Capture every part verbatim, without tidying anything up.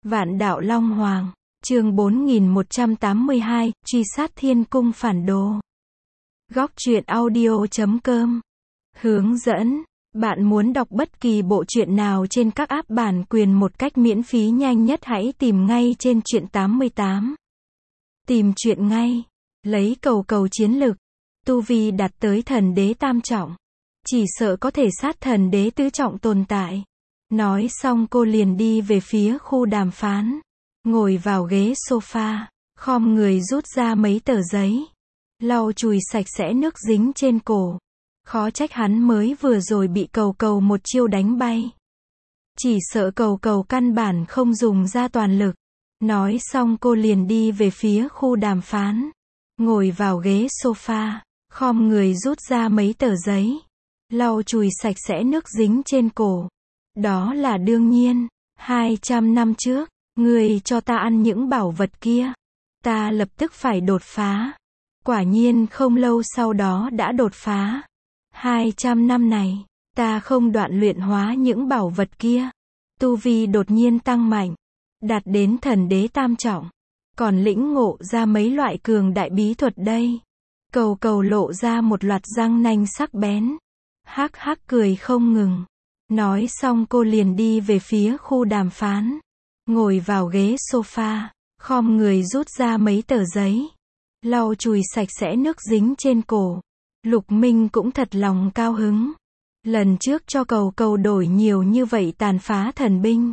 Vạn đạo Long Hoàng, chương bốn nghìn một trăm tám mươi hai, truy sát thiên cung phản đồ. Góc truyện audio chấm com. Hướng dẫn, bạn muốn đọc bất kỳ bộ truyện nào trên các app bản quyền một cách miễn phí nhanh nhất hãy tìm ngay trên truyện tám mươi tám. Tìm truyện ngay, lấy cầu cầu chiến lực, tu vi đạt tới thần đế tam trọng. Chỉ sợ có thể sát thần đế tứ trọng tồn tại. Nói xong cô liền đi về phía khu đàm phán. Ngồi vào ghế sofa, khom người rút ra mấy tờ giấy. Lau chùi sạch sẽ nước dính trên cổ. Khó trách hắn mới vừa rồi bị cầu cầu một chiêu đánh bay. Chỉ sợ cầu cầu căn bản không dùng ra toàn lực. Nói xong cô liền đi về phía khu đàm phán. Ngồi vào ghế sofa, khom người rút ra mấy tờ giấy. Lau chùi sạch sẽ nước dính trên cổ. Đó là đương nhiên. hai trăm năm trước, người cho ta ăn những bảo vật kia. Ta lập tức phải đột phá. Quả nhiên không lâu sau đó đã đột phá. hai trăm năm này, ta không đoạn luyện hóa những bảo vật kia. Tu vi đột nhiên tăng mạnh. Đạt đến thần đế tam trọng. Còn lĩnh ngộ ra mấy loại cường đại bí thuật đây. Cầu cầu lộ ra một loạt răng nanh sắc bén. Hắc hắc cười không ngừng. Nói xong cô liền đi về phía khu đàm phán. Ngồi vào ghế sofa, khom người rút ra mấy tờ giấy. Lau chùi sạch sẽ nước dính trên cổ. Lục Minh cũng thật lòng cao hứng. Lần trước cho cầu cầu đổi nhiều như vậy tàn phá thần binh.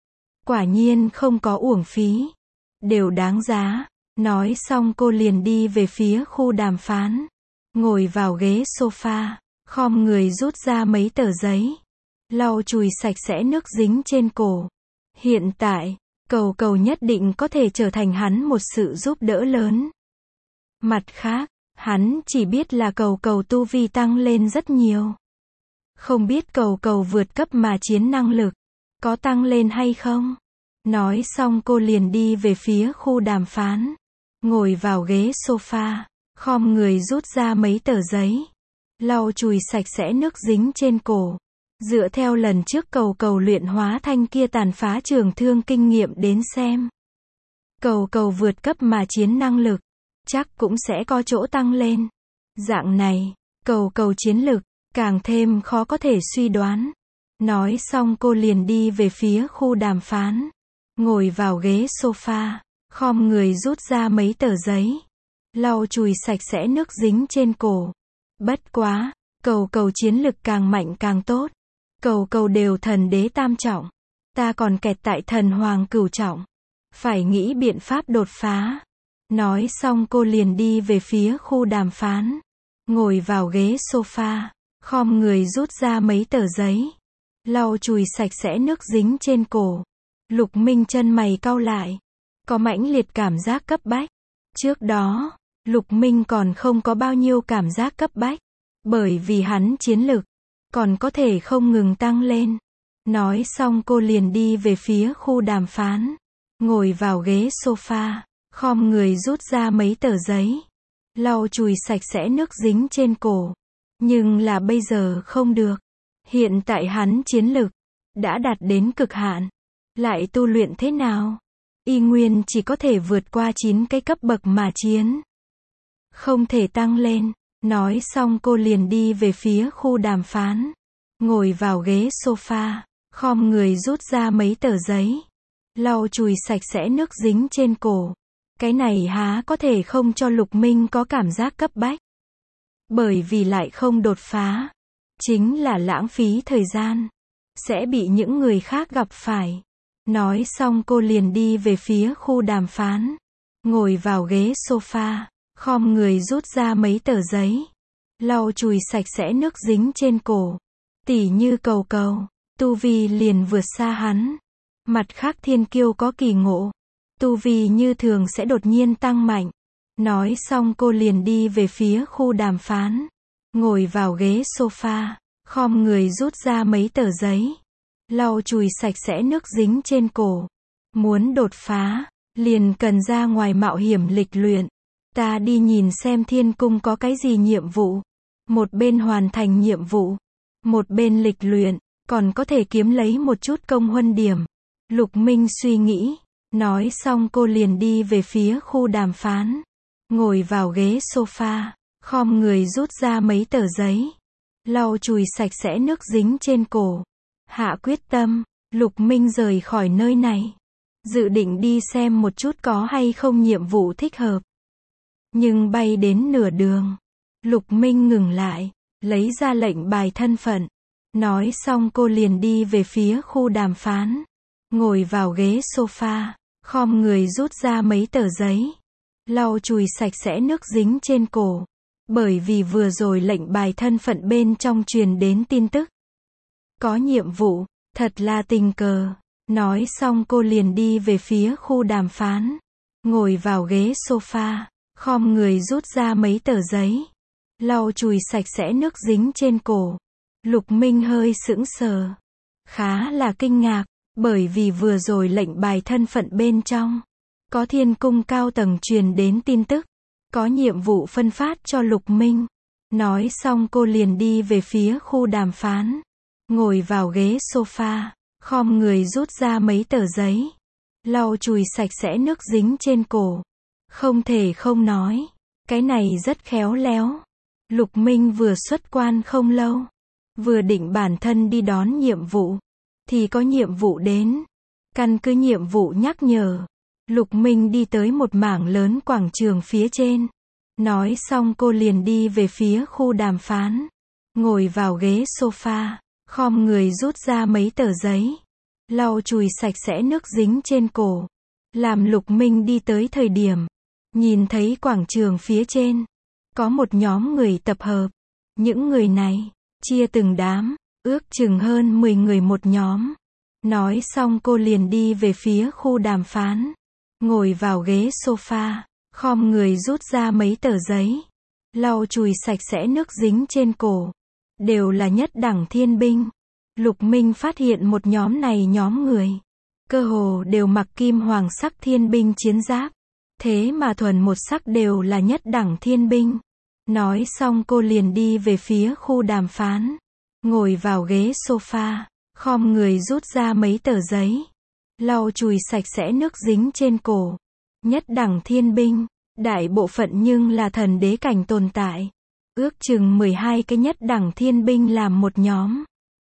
Quả nhiên không có uổng phí. Đều đáng giá. Nói xong cô liền đi về phía khu đàm phán. Ngồi vào ghế sofa, khom người rút ra mấy tờ giấy. Lau chùi sạch sẽ nước dính trên cổ. Hiện tại, cầu cầu nhất định có thể trở thành hắn một sự giúp đỡ lớn. Mặt khác, hắn chỉ biết là cầu cầu tu vi tăng lên rất nhiều. Không biết cầu cầu vượt cấp mà chiến năng lực, có tăng lên hay không? Nói xong cô liền đi về phía khu đàm phán. Ngồi vào ghế sofa, khom người rút ra mấy tờ giấy. Lau chùi sạch sẽ nước dính trên cổ. Dựa theo lần trước cầu cầu luyện hóa thanh kia tàn phá trường thương kinh nghiệm đến xem. Cầu cầu vượt cấp mà chiến năng lực, chắc cũng sẽ có chỗ tăng lên. Dạng này, cầu cầu chiến lực, càng thêm khó có thể suy đoán. Nói xong cô liền đi về phía khu đàm phán. Ngồi vào ghế sofa, khom người rút ra mấy tờ giấy. Lau chùi sạch sẽ nước dính trên cổ. Bất quá, cầu cầu chiến lực càng mạnh càng tốt. Cầu cầu đều thần đế tam trọng. Ta còn kẹt tại thần hoàng cửu trọng. Phải nghĩ biện pháp đột phá. Nói xong cô liền đi về phía khu đàm phán. Ngồi vào ghế sofa, khom người rút ra mấy tờ giấy. Lau chùi sạch sẽ nước dính trên cổ. Lục Minh chân mày cau lại. Có mãnh liệt cảm giác cấp bách. Trước đó, Lục Minh còn không có bao nhiêu cảm giác cấp bách. Bởi vì hắn chiến lực còn có thể không ngừng tăng lên. Nói xong cô liền đi về phía khu đàm phán. Ngồi vào ghế sofa, khom người rút ra mấy tờ giấy. Lau chùi sạch sẽ nước dính trên cổ. Nhưng là bây giờ không được. Hiện tại hắn chiến lực đã đạt đến cực hạn. Lại tu luyện thế nào? Y nguyên chỉ có thể vượt qua chín cái cấp bậc mà chiến. Không thể tăng lên. Nói xong cô liền đi về phía khu đàm phán. Ngồi vào ghế sofa, khom người rút ra mấy tờ giấy. Lau chùi sạch sẽ nước dính trên cổ. Cái này há có thể không cho Lục Minh có cảm giác cấp bách. Bởi vì lại không đột phá. Chính là lãng phí thời gian. Sẽ bị những người khác gặp phải. Nói xong cô liền đi về phía khu đàm phán. Ngồi vào ghế sofa. Khom người rút ra mấy tờ giấy. Lau chùi sạch sẽ nước dính trên cổ. Tỉ như cầu cầu, tu vi liền vượt xa hắn. Mặt khác thiên kiêu có kỳ ngộ. Tu vi như thường sẽ đột nhiên tăng mạnh. Nói xong cô liền đi về phía khu đàm phán. Ngồi vào ghế sofa, khom người rút ra mấy tờ giấy. Lau chùi sạch sẽ nước dính trên cổ. Muốn đột phá, liền cần ra ngoài mạo hiểm lịch luyện. Ta đi nhìn xem thiên cung có cái gì nhiệm vụ. Một bên hoàn thành nhiệm vụ, một bên lịch luyện, còn có thể kiếm lấy một chút công huân điểm. Lục Minh suy nghĩ. Nói xong cô liền đi về phía khu đàm phán. Ngồi vào ghế sofa. Khom người rút ra mấy tờ giấy. Lau chùi sạch sẽ nước dính trên cổ. Hạ quyết tâm. Lục Minh rời khỏi nơi này. Dự định đi xem một chút có hay không nhiệm vụ thích hợp. Nhưng bay đến nửa đường. Lục Minh ngừng lại. Lấy ra lệnh bài thân phận. Nói xong cô liền đi về phía khu đàm phán. Ngồi vào ghế sofa. Khom người rút ra mấy tờ giấy. Lau chùi sạch sẽ nước dính trên cổ. Bởi vì vừa rồi lệnh bài thân phận bên trong truyền đến tin tức. Có nhiệm vụ, thật là tình cờ. Nói xong cô liền đi về phía khu đàm phán. Ngồi vào ghế sofa. Khom người rút ra mấy tờ giấy. Lau chùi sạch sẽ nước dính trên cổ. Lục Minh hơi sững sờ. Khá là kinh ngạc. Bởi vì vừa rồi lệnh bài thân phận bên trong. Có thiên cung cao tầng truyền đến tin tức. Có nhiệm vụ phân phát cho Lục Minh. Nói xong cô liền đi về phía khu đàm phán. Ngồi vào ghế sofa. Khom người rút ra mấy tờ giấy. Lau chùi sạch sẽ nước dính trên cổ. Không thể không nói. Cái này rất khéo léo. Lục Minh vừa xuất quan không lâu. Vừa định bản thân đi đón nhiệm vụ. Thì có nhiệm vụ đến. Căn cứ nhiệm vụ nhắc nhở. Lục Minh đi tới một mảng lớn quảng trường phía trên. Nói xong cô liền đi về phía khu đàm phán. Ngồi vào ghế sofa. Khom người rút ra mấy tờ giấy. Lau chùi sạch sẽ nước dính trên cổ. Làm Lục Minh đi tới thời điểm. Nhìn thấy quảng trường phía trên. Có một nhóm người tập hợp. Những người này. Chia từng đám. Ước chừng hơn mười người một nhóm. Nói xong cô liền đi về phía khu đàm phán. Ngồi vào ghế sofa. Khom người rút ra mấy tờ giấy. Lau chùi sạch sẽ nước dính trên cổ. Đều là nhất đẳng thiên binh. Lục Minh phát hiện một nhóm này nhóm người. Cơ hồ đều mặc kim hoàng sắc thiên binh chiến giáp. Thế mà thuần một sắc đều là nhất đẳng thiên binh. Nói xong cô liền đi về phía khu đàm phán. Ngồi vào ghế sofa. Khom người rút ra mấy tờ giấy. Lau chùi sạch sẽ nước dính trên cổ. Nhất đẳng thiên binh. Đại bộ phận nhưng là thần đế cảnh tồn tại. Ước chừng mười hai cái nhất đẳng thiên binh làm một nhóm.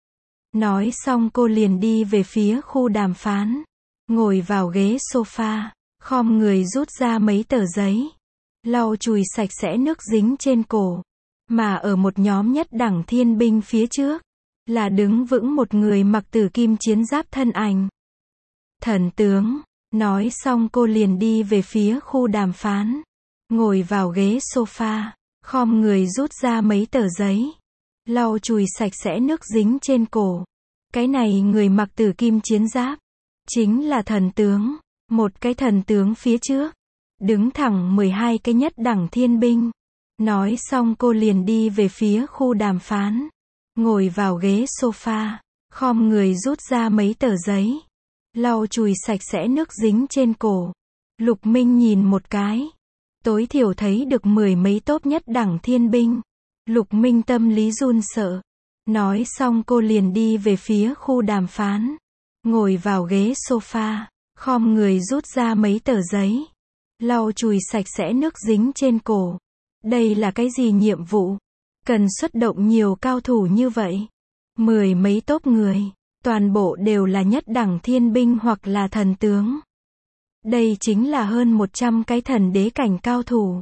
Nói xong cô liền đi về phía khu đàm phán. Ngồi vào ghế sofa. Khom người rút ra mấy tờ giấy. Lau chùi sạch sẽ nước dính trên cổ. Mà ở một nhóm nhất đẳng thiên binh phía trước. Là đứng vững một người mặc tử kim chiến giáp thân ảnh. Thần tướng. Nói xong cô liền đi về phía khu đàm phán. Ngồi vào ghế sofa. Khom người rút ra mấy tờ giấy. Lau chùi sạch sẽ nước dính trên cổ. Cái này người mặc tử kim chiến giáp. Chính là thần tướng. Một cái thần tướng phía trước. Đứng thẳng mười hai cái nhất đẳng thiên binh. Nói xong cô liền đi về phía khu đàm phán. Ngồi vào ghế sofa. Khom người rút ra mấy tờ giấy. Lau chùi sạch sẽ nước dính trên cổ. Lục Minh nhìn một cái. Tối thiểu thấy được mười mấy tốp nhất đẳng thiên binh. Lục Minh tâm lý run sợ. Nói xong cô liền đi về phía khu đàm phán. Ngồi vào ghế sofa. Khom người rút ra mấy tờ giấy. Lau chùi sạch sẽ nước dính trên cổ. Đây là cái gì nhiệm vụ? Cần xuất động nhiều cao thủ như vậy. Mười mấy tốp người. Toàn bộ đều là nhất đẳng thiên binh hoặc là thần tướng. Đây chính là hơn một trăm cái thần đế cảnh cao thủ.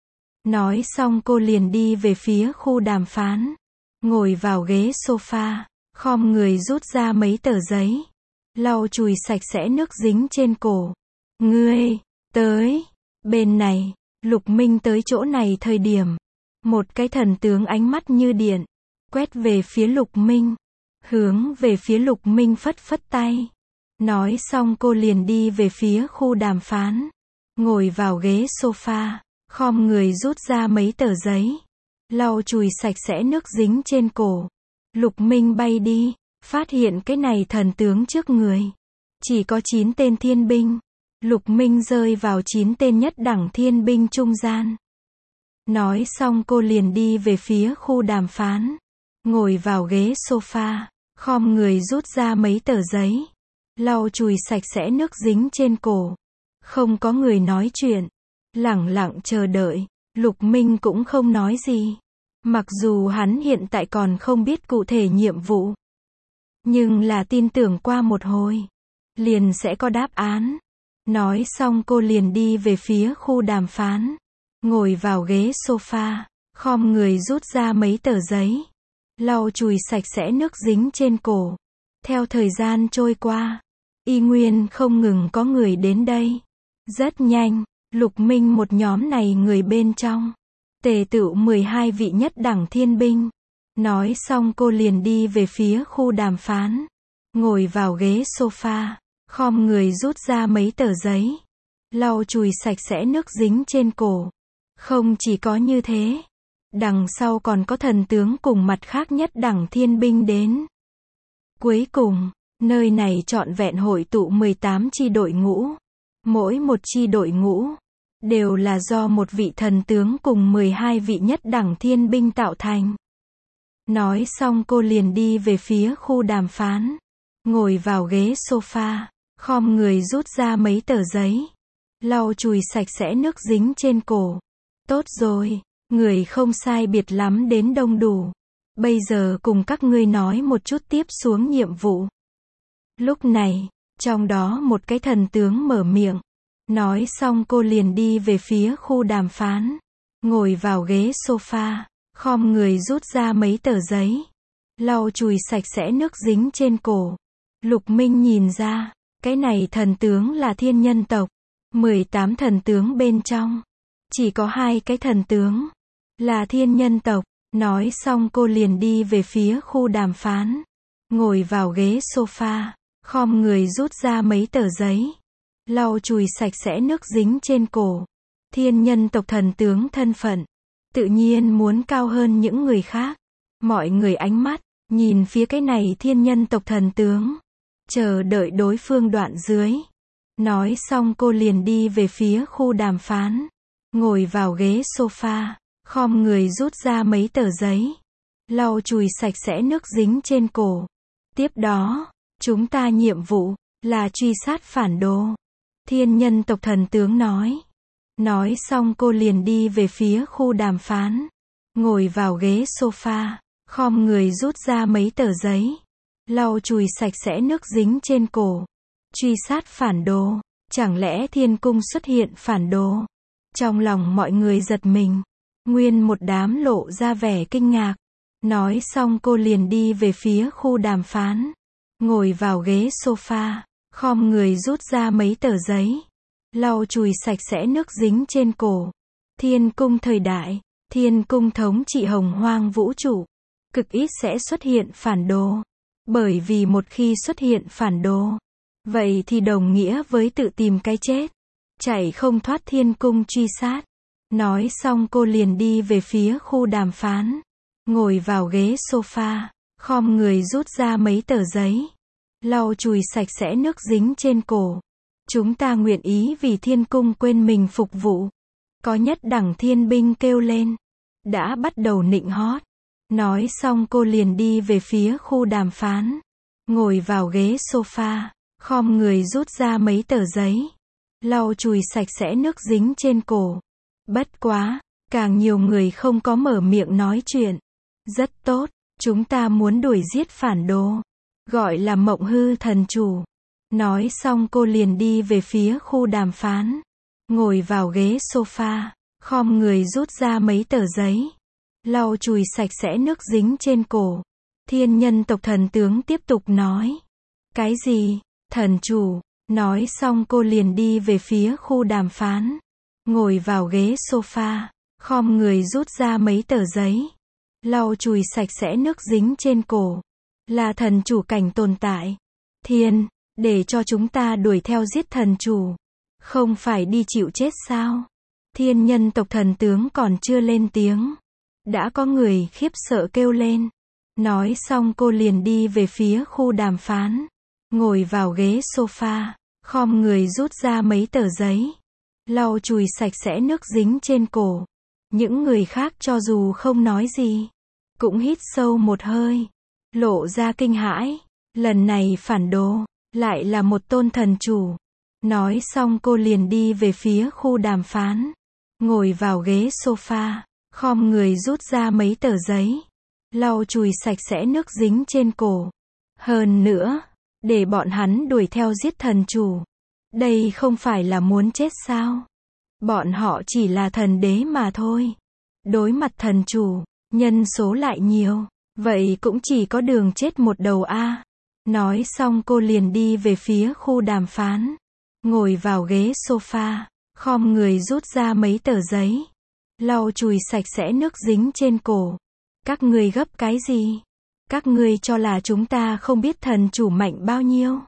Nói xong cô liền đi về phía khu đàm phán. Ngồi vào ghế sofa. Khom người rút ra mấy tờ giấy. Lau chùi sạch sẽ nước dính trên cổ. Ngươi, tới. Bên này, Lục Minh tới chỗ này thời điểm. Một cái thần tướng ánh mắt như điện. Quét về phía Lục Minh. Hướng về phía Lục Minh phất phất tay. Nói xong cô liền đi về phía khu đàm phán. Ngồi vào ghế sofa. Khom người rút ra mấy tờ giấy. Lau chùi sạch sẽ nước dính trên cổ. Lục Minh bay đi. Phát hiện cái này thần tướng trước người. Chỉ có chín tên thiên binh. Lục Minh rơi vào chín tên nhất đẳng thiên binh trung gian. Nói xong cô liền đi về phía khu đàm phán. Ngồi vào ghế sofa. Khom người rút ra mấy tờ giấy. lau chùi sạch sẽ nước dính trên cổ. Không có người nói chuyện. Lẳng lặng chờ đợi. Lục Minh cũng không nói gì. Mặc dù hắn hiện tại còn không biết cụ thể nhiệm vụ. Nhưng là tin tưởng qua một hồi. Liền sẽ có đáp án. Nói xong cô liền đi về phía khu đàm phán. Ngồi vào ghế sofa. Khom người rút ra mấy tờ giấy. Lau chùi sạch sẽ nước dính trên cổ. Theo thời gian trôi qua. Y nguyên không ngừng có người đến đây. Rất nhanh. Lục Minh một nhóm này người bên trong. Tề tựu mười hai vị nhất đẳng thiên binh. Nói xong cô liền đi về phía khu đàm phán. Ngồi vào ghế sofa. Khom người rút ra mấy tờ giấy. Lau chùi sạch sẽ nước dính trên cổ. Không chỉ có như thế. Đằng sau còn có thần tướng cùng mặt khác nhất đẳng thiên binh đến. Cuối cùng, nơi này trọn vẹn hội tụ mười tám chi đội ngũ. Mỗi một chi đội ngũ đều là do một vị thần tướng cùng mười hai vị nhất đẳng thiên binh tạo thành. Nói xong cô liền đi về phía khu đàm phán. Ngồi vào ghế sofa. Khom người rút ra mấy tờ giấy. Lau chùi sạch sẽ nước dính trên cổ. Tốt rồi, người không sai biệt lắm đến đông đủ. Bây giờ cùng các ngươi nói một chút tiếp xuống nhiệm vụ. Lúc này, trong đó một cái thần tướng mở miệng. Nói xong cô liền đi về phía khu đàm phán. Ngồi vào ghế sofa. Khom người rút ra mấy tờ giấy. Lau chùi sạch sẽ nước dính trên cổ. Lục Minh nhìn ra. Cái này thần tướng là thiên nhân tộc. mười tám thần tướng bên trong. Chỉ có hai cái thần tướng. Là thiên nhân tộc. Nói xong cô liền đi về phía khu đàm phán. Ngồi vào ghế sofa. Khom người rút ra mấy tờ giấy. Lau chùi sạch sẽ nước dính trên cổ. Thiên nhân tộc thần tướng thân phận. Tự nhiên muốn cao hơn những người khác. Mọi người ánh mắt. Nhìn phía cái này thiên nhân tộc thần tướng. Chờ đợi đối phương đoạn dưới. Nói xong cô liền đi về phía khu đàm phán. Ngồi vào ghế sofa. Khom người rút ra mấy tờ giấy. Lau chùi sạch sẽ nước dính trên cổ. Tiếp đó, chúng ta nhiệm vụ là truy sát phản đồ. Thiên nhân tộc thần tướng nói. Nói xong cô liền đi về phía khu đàm phán. Ngồi vào ghế sofa. Khom người rút ra mấy tờ giấy. Lau chùi sạch sẽ nước dính trên cổ. Truy sát phản đồ. Chẳng lẽ thiên cung xuất hiện phản đồ? Trong lòng mọi người giật mình. Nguyên một đám lộ ra vẻ kinh ngạc. Nói xong cô liền đi về phía khu đàm phán. Ngồi vào ghế sofa. Khom người rút ra mấy tờ giấy. Lau chùi sạch sẽ nước dính trên cổ. Thiên cung thời đại. Thiên cung thống trị hồng hoang vũ trụ. Cực ít sẽ xuất hiện phản đồ. Bởi vì một khi xuất hiện phản đồ. Vậy thì đồng nghĩa với tự tìm cái chết. Chạy không thoát thiên cung truy sát. Nói xong cô liền đi về phía khu đàm phán. Ngồi vào ghế sofa. Khom người rút ra mấy tờ giấy. Lau chùi sạch sẽ nước dính trên cổ. Chúng ta nguyện ý vì thiên cung quên mình phục vụ. Có nhất đẳng thiên binh kêu lên. Đã bắt đầu nịnh hót. Nói xong cô liền đi về phía khu đàm phán. Ngồi vào ghế sofa. Khom người rút ra mấy tờ giấy. Lau chùi sạch sẽ nước dính trên cổ. Bất quá, càng nhiều người không có mở miệng nói chuyện. Rất tốt, chúng ta muốn đuổi giết phản đồ. Gọi là Mộng Hư thần chủ. Nói xong cô liền đi về phía khu đàm phán. Ngồi vào ghế sofa. Khom người rút ra mấy tờ giấy. Lau chùi sạch sẽ nước dính trên cổ. Thiên nhân tộc thần tướng tiếp tục nói. Cái gì? Thần chủ. Nói xong cô liền đi về phía khu đàm phán. Ngồi vào ghế sofa. Khom người rút ra mấy tờ giấy. Lau chùi sạch sẽ nước dính trên cổ. Là thần chủ cảnh tồn tại. Thiên, để cho chúng ta đuổi theo giết thần chủ. Không phải đi chịu chết sao? Thiên nhân tộc thần tướng còn chưa lên tiếng. Đã có người khiếp sợ kêu lên. Nói xong cô liền đi về phía khu đàm phán. Ngồi vào ghế sofa. Khom người rút ra mấy tờ giấy. Lau chùi sạch sẽ nước dính trên cổ. Những người khác cho dù không nói gì. Cũng hít sâu một hơi. Lộ ra kinh hãi. Lần này phản đồ. Lại là một tôn thần chủ. Nói xong cô liền đi về phía khu đàm phán. Ngồi vào ghế sofa, khom người rút ra mấy tờ giấy. Lau chùi sạch sẽ nước dính trên cổ. Hơn nữa, để bọn hắn đuổi theo giết thần chủ. Đây không phải là muốn chết sao? Bọn họ chỉ là thần đế mà thôi. Đối mặt thần chủ, nhân số lại nhiều. Vậy cũng chỉ có đường chết một đầu a. Nói xong cô liền đi về phía khu đàm phán. Ngồi vào ghế sofa, khom người rút ra mấy tờ giấy. Lau chùi sạch sẽ nước dính trên cổ. Các ngươi gấp cái gì? Các ngươi cho là chúng ta không biết thần chủ mạnh bao nhiêu?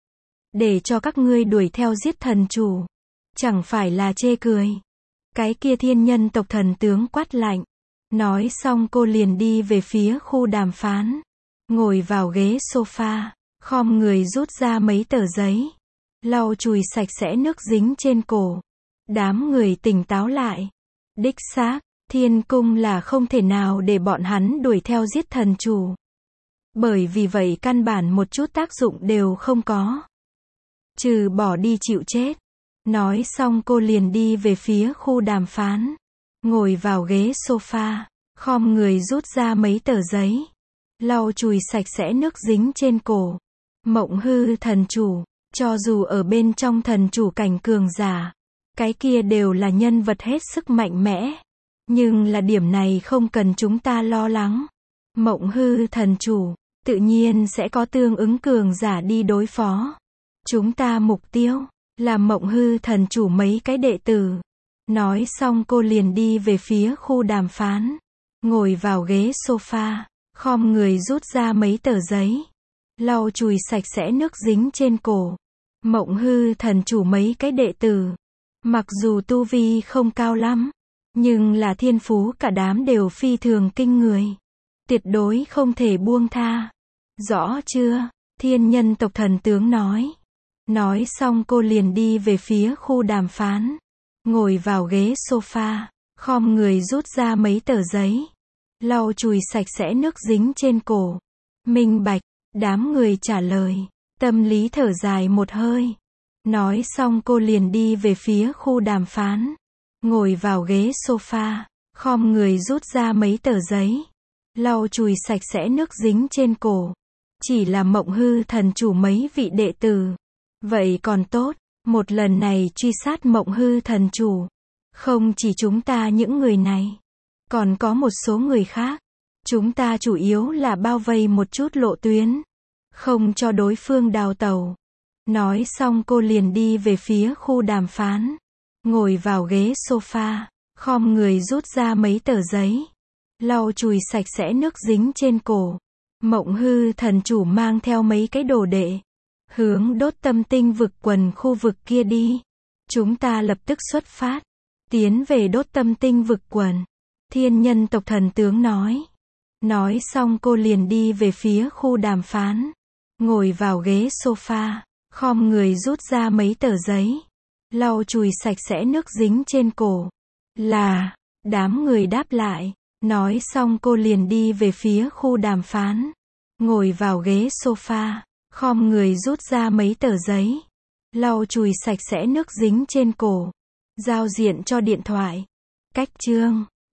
Để cho các ngươi đuổi theo giết thần chủ. Chẳng phải là chê cười. Cái kia thiên nhân tộc thần tướng quát lạnh. Nói xong cô liền đi về phía khu đàm phán. Ngồi vào ghế sofa, khom người rút ra mấy tờ giấy. Lau chùi sạch sẽ nước dính trên cổ. Đám người tỉnh táo lại. Đích xác, thiên cung là không thể nào để bọn hắn đuổi theo giết thần chủ. Bởi vì vậy căn bản một chút tác dụng đều không có. Trừ bỏ đi chịu chết. Nói xong cô liền đi về phía khu đàm phán. Ngồi vào ghế sofa, khom người rút ra mấy tờ giấy. Lau chùi sạch sẽ nước dính trên cổ. Mộng hư thần chủ, cho dù ở bên trong thần chủ cảnh cường giả, cái kia đều là nhân vật hết sức mạnh mẽ. Nhưng là điểm này không cần chúng ta lo lắng. Mộng hư thần chủ, tự nhiên sẽ có tương ứng cường giả đi đối phó. Chúng ta mục tiêu là mộng hư thần chủ mấy cái đệ tử. Nói xong cô liền đi về phía khu đàm phán. Ngồi vào ghế sofa, khom người rút ra mấy tờ giấy. Lau chùi sạch sẽ nước dính trên cổ. Mộng hư thần chủ mấy cái đệ tử. Mặc dù tu vi không cao lắm, nhưng là thiên phú cả đám đều phi thường kinh người. Tuyệt đối không thể buông tha. Rõ chưa? Thiên nhân tộc thần tướng nói. Nói xong cô liền đi về phía khu đàm phán. Ngồi vào ghế sofa, khom người rút ra mấy tờ giấy. Lau chùi sạch sẽ nước dính trên cổ. Minh bạch, đám người trả lời. Tâm lý thở dài một hơi. Nói xong cô liền đi về phía khu đàm phán. Ngồi vào ghế sofa, khom người rút ra mấy tờ giấy. Lau chùi sạch sẽ nước dính trên cổ. Chỉ là mộng hư thần chủ mấy vị đệ tử. Vậy còn tốt, một lần này truy sát mộng hư thần chủ. Không chỉ chúng ta những người này, còn có một số người khác. Chúng ta chủ yếu là bao vây một chút lộ tuyến, không cho đối phương đào tẩu. Nói xong cô liền đi về phía khu đàm phán. Ngồi vào ghế sofa, khom người rút ra mấy tờ giấy. Lau chùi sạch sẽ nước dính trên cổ. Mộng hư thần chủ mang theo mấy cái đồ đệ. Hướng đốt tâm tinh vực quần khu vực kia đi. Chúng ta lập tức xuất phát. Tiến về đốt tâm tinh vực quần. Thiên nhân tộc thần tướng nói. Nói xong cô liền đi về phía khu đàm phán. Ngồi vào ghế sofa, khom người rút ra mấy tờ giấy. Lau chùi sạch sẽ nước dính trên cổ. Là, đám người đáp lại. Nói xong cô liền đi về phía khu đàm phán. Ngồi vào ghế sofa, khom người rút ra mấy tờ giấy. Lau chùi sạch sẽ nước dính trên cổ. Giao diện cho điện thoại. Cách chương